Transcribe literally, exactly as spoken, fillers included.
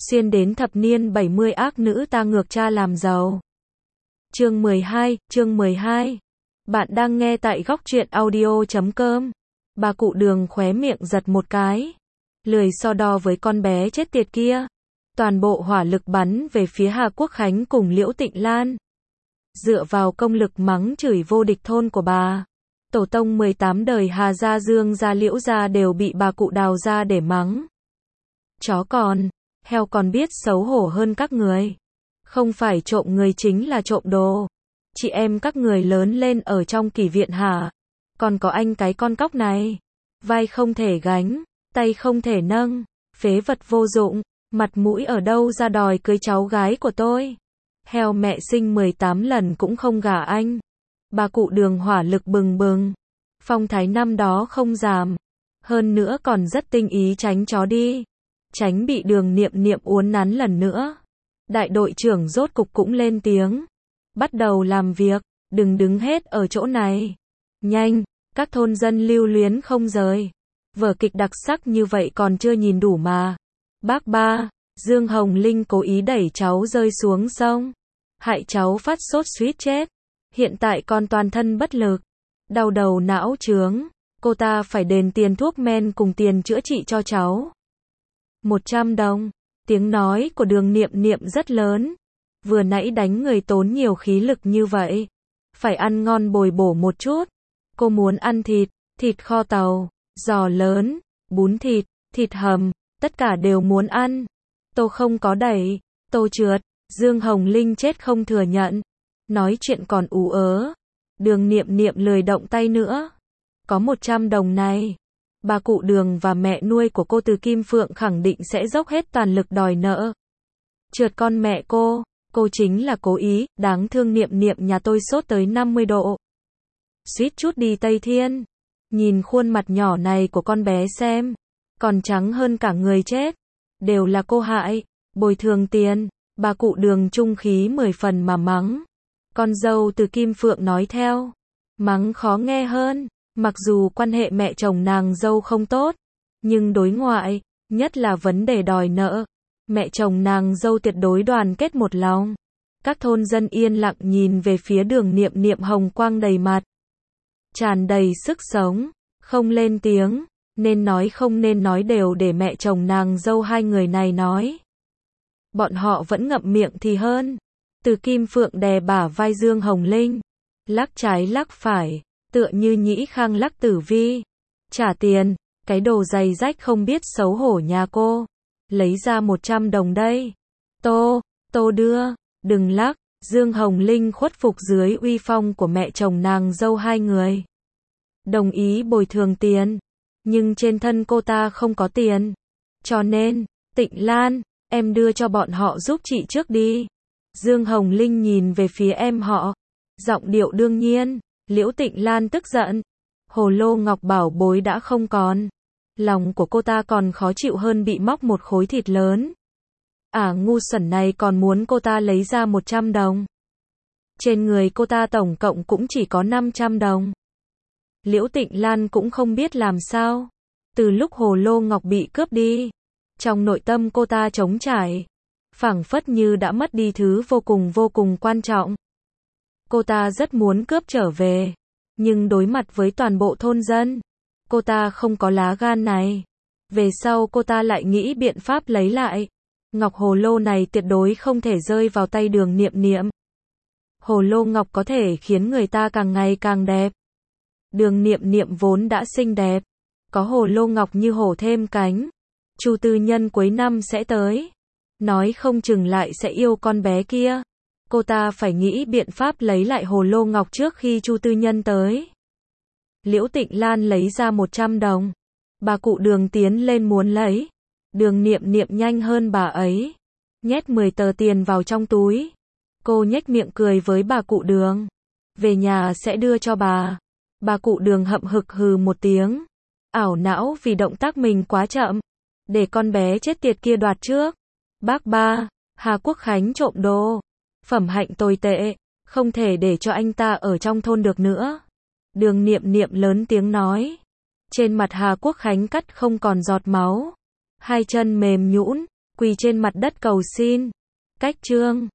xuyên đến thập niên bảy mươi ác nữ ta ngược cha làm giàu. Chương mười hai, chương mười hai. Bạn đang nghe tại góc truyện audio chấm com. Bà cụ Đường khóe miệng giật một cái. Lười so đo với con bé chết tiệt kia. Toàn bộ hỏa lực bắn về phía Hà Quốc Khánh cùng Liễu Tịnh Lan. Dựa vào công lực mắng chửi vô địch thôn của bà. Tổ tông mười tám đời Hà gia, Dương gia, Liễu gia đều bị bà cụ đào ra để mắng. Chó còn, heo còn biết xấu hổ hơn các người. Không phải trộm người chính là trộm đồ. Chị em các người lớn lên ở trong kỷ viện hả? Còn có anh cái con cóc này. Vai không thể gánh, tay không thể nâng, phế vật vô dụng, mặt mũi ở đâu ra đòi cưới cháu gái của tôi. Heo mẹ sinh mười tám lần cũng không gả anh. Bà cụ Đường hỏa lực bừng bừng. Phong thái năm đó không giảm. Hơn nữa còn rất tinh ý tránh chó đi. Tránh bị Đường Niệm Niệm uốn nắn lần nữa. Đại đội trưởng rốt cục cũng lên tiếng. Bắt đầu làm việc, đừng đứng hết ở chỗ này. Nhanh, các thôn dân lưu luyến không rời. Vở kịch đặc sắc như vậy còn chưa nhìn đủ mà. Bác ba, Dương Hồng Linh cố ý đẩy cháu rơi xuống sông. Hại cháu phát sốt suýt chết. Hiện tại con toàn thân bất lực. Đau đầu não chướng. Cô ta phải đền tiền thuốc men cùng tiền chữa trị cho cháu. một trăm đồng. Tiếng nói của Đường Niệm Niệm rất lớn. Vừa nãy đánh người tốn nhiều khí lực như vậy. Phải ăn ngon bồi bổ một chút. Cô muốn ăn thịt, thịt kho tàu, giò lớn, bún thịt, thịt hầm, tất cả đều muốn ăn. Tô không có đẩy, tô trượt, Dương Hồng Linh chết không thừa nhận. Nói chuyện còn ú ớ. Đường Niệm Niệm lười động tay nữa. Có một trăm đồng này. Bà cụ Đường và mẹ nuôi của cô Từ Kim Phượng khẳng định sẽ dốc hết toàn lực đòi nợ. Trượt con mẹ cô, cô chính là cố ý, đáng thương Niệm Niệm nhà tôi sốt tới năm mươi độ. Suýt chút đi Tây Thiên. Nhìn khuôn mặt nhỏ này của con bé xem, còn trắng hơn cả người chết. Đều là cô hại, bồi thường tiền. Bà cụ Đường trung khí mười phần mà mắng. Con dâu Từ Kim Phượng nói theo. Mắng khó nghe hơn. Mặc dù quan hệ mẹ chồng nàng dâu không tốt, nhưng đối ngoại, nhất là vấn đề đòi nợ, mẹ chồng nàng dâu tuyệt đối đoàn kết một lòng. Các thôn dân yên lặng nhìn về phía Đường Niệm Niệm hồng quang đầy mặt. Tràn đầy sức sống, không lên tiếng, nên nói không nên nói đều để mẹ chồng nàng dâu hai người này nói. Bọn họ vẫn ngậm miệng thì hơn. Từ Kim Phượng đè bả vai Dương Hồng Linh, lắc trái lắc phải. Tựa như nhĩ khang lắc tử vi. Trả tiền, cái đồ giày rách không biết xấu hổ nhà cô. Lấy ra một trăm đồng đây. Tô, tô đưa, đừng lắc. Dương Hồng Linh khuất phục dưới uy phong của mẹ chồng nàng dâu hai người. Đồng ý bồi thường tiền. Nhưng trên thân cô ta không có tiền. Cho nên, Tịnh Lan, em đưa cho bọn họ giúp chị trước đi. Dương Hồng Linh nhìn về phía em họ. Giọng điệu đương nhiên. Liễu Tịnh Lan tức giận. Hồ lô ngọc bảo bối đã không còn. Lòng của cô ta còn khó chịu hơn bị móc một khối thịt lớn. Ả ngu xuẩn này còn muốn cô ta lấy ra một trăm đồng. Trên người cô ta tổng cộng cũng chỉ có năm trăm đồng. Liễu Tịnh Lan cũng không biết làm sao. Từ lúc hồ lô ngọc bị cướp đi, trong nội tâm cô ta trống trải. Phảng phất như đã mất đi thứ vô cùng vô cùng quan trọng. Cô ta rất muốn cướp trở về, nhưng đối mặt với toàn bộ thôn dân, cô ta không có lá gan này. Về sau cô ta lại nghĩ biện pháp lấy lại. Ngọc hồ lô này tuyệt đối không thể rơi vào tay Đường Niệm Niệm. Hồ lô ngọc có thể khiến người ta càng ngày càng đẹp. Đường Niệm Niệm vốn đã xinh đẹp, có hồ lô ngọc như hổ thêm cánh. Chu Tư Nhân cuối năm sẽ tới, nói không chừng lại sẽ yêu con bé kia. Cô ta phải nghĩ biện pháp lấy lại hồ lô ngọc trước khi Chu Tư Nhân tới. Liễu Tịnh Lan lấy ra một trăm đồng. Bà cụ Đường tiến lên muốn lấy. Đường Niệm Niệm nhanh hơn bà ấy. Nhét mười tờ tiền vào trong túi. Cô nhếch miệng cười với bà cụ Đường. Về nhà sẽ đưa cho bà. Bà cụ Đường hậm hực hừ một tiếng. Ảo não vì động tác mình quá chậm. Để con bé chết tiệt kia đoạt trước. Bác ba, Hà Quốc Khánh trộm đồ. Phẩm hạnh tồi tệ, không thể để cho anh ta ở trong thôn được nữa. Đường Niệm Niệm lớn tiếng nói. Trên mặt Hà Quốc Khánh cắt không còn giọt máu. Hai chân mềm nhũn, quỳ trên mặt đất cầu xin. Cách chương